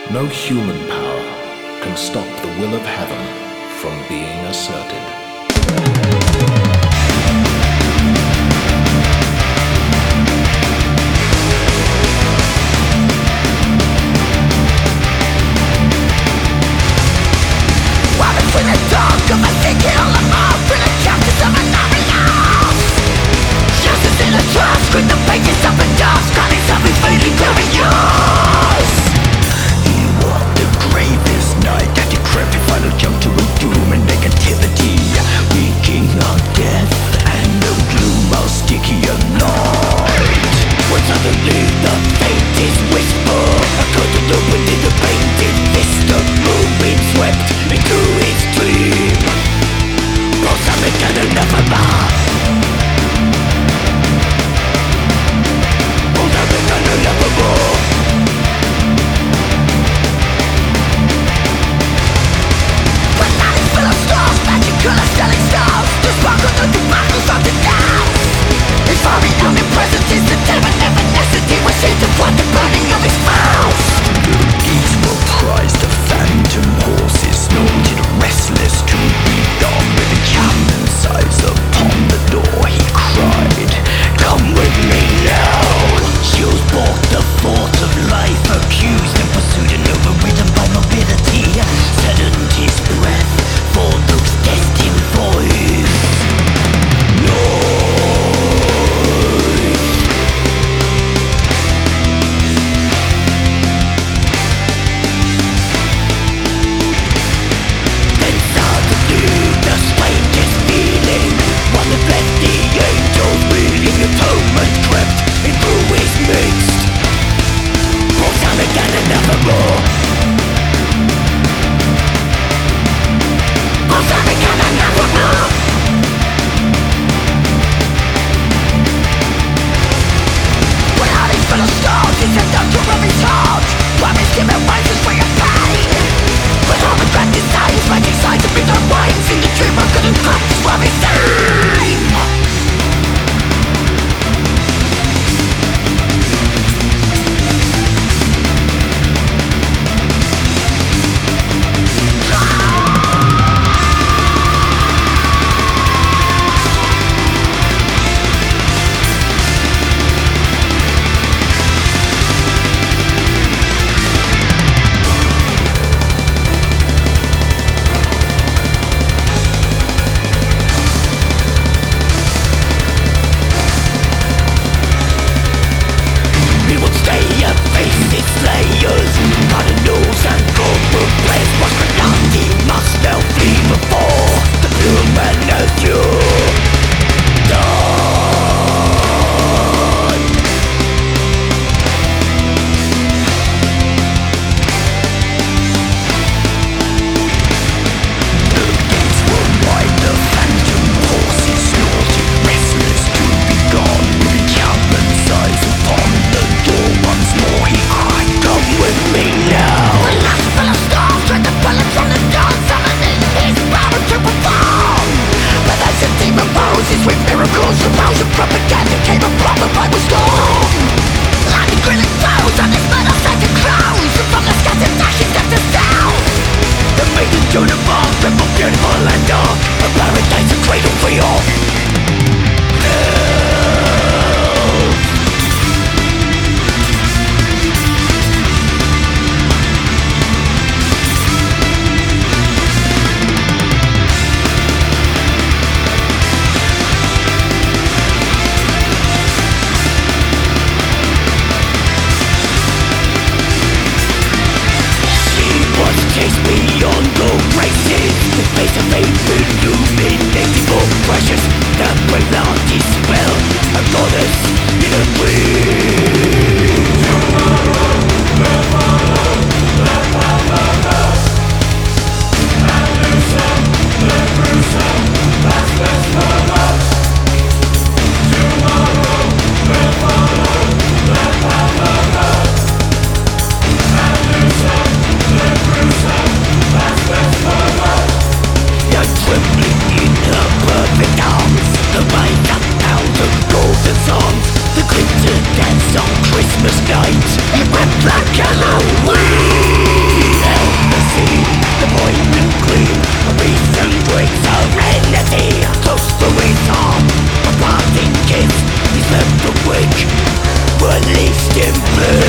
No human power can stop the will of heaven from being asserted. Between the dark of a thinking all the more through the chapters of an loss. Justice in a trance, scream the pages up and down, scanning something fading glorious. He walked the gravest night, that decrepit final jump to a doom and negativity, reeking of death and the gloom of sticky night. When suddenly the faintest whisper echoed to the wind in the painted fist of moving swept into his dream. Something can never bar. Something can never more. When night is full of stars, magical as selling stars, the sparkle of the battles of the dance. His very omnipresence is the demon never necessity. We see the blood, the burning of his mouth. The geese were prized, the phantom horses snorted, restless to be gone. With the cannon's eyes upon the door, he cried, "Come with me now." Chills balked the thought of life, accused and pursued and overridden by morbidity. Saddened his breath for looks destined for his noise. Then suddenly the strangest feeling, one that left the angels reeling, atonement crept into his midst. For time again and nevermore. For time again and nevermore. When heart is full of stars, he's a doctor of his heart. Promise him and rises for your pain. With all the grand designs, magic signs of bitter wines, in the dream I couldn't come from his name. He would stay and face his slayers. Cardinals and corporate players was pronounced. He must now flee before the human nature done. The gates were wide, the phantom horses snorted, restless to be gone. With the cannon's eyes upon the door once more, he cried, "Come with me now." The last full of stars, dread the bullets on the dawn, summoning his power to perform. But as the demon rose, his sweet miracles arose, and propaganda came a proper Bible storm. Lightning grilling foes, and his men are set to crows, and from the scattered ashes left the south. The maiden uniform, triple beautiful and dark, a paradise, a cradle free of chased beyond the races. The face of faith illuminating for precious. The brave out his spell, a goddess in a dream. Tomorrow will follow, let and loosen, the gruesome, that's best for us. Tomorrow will follow, let and loosen, the gruesome, that's best for us. You're trembling in her perfect arms, the mind up out of golden songs, the glitter dance on Christmas night. It went black Halloween. in bloom.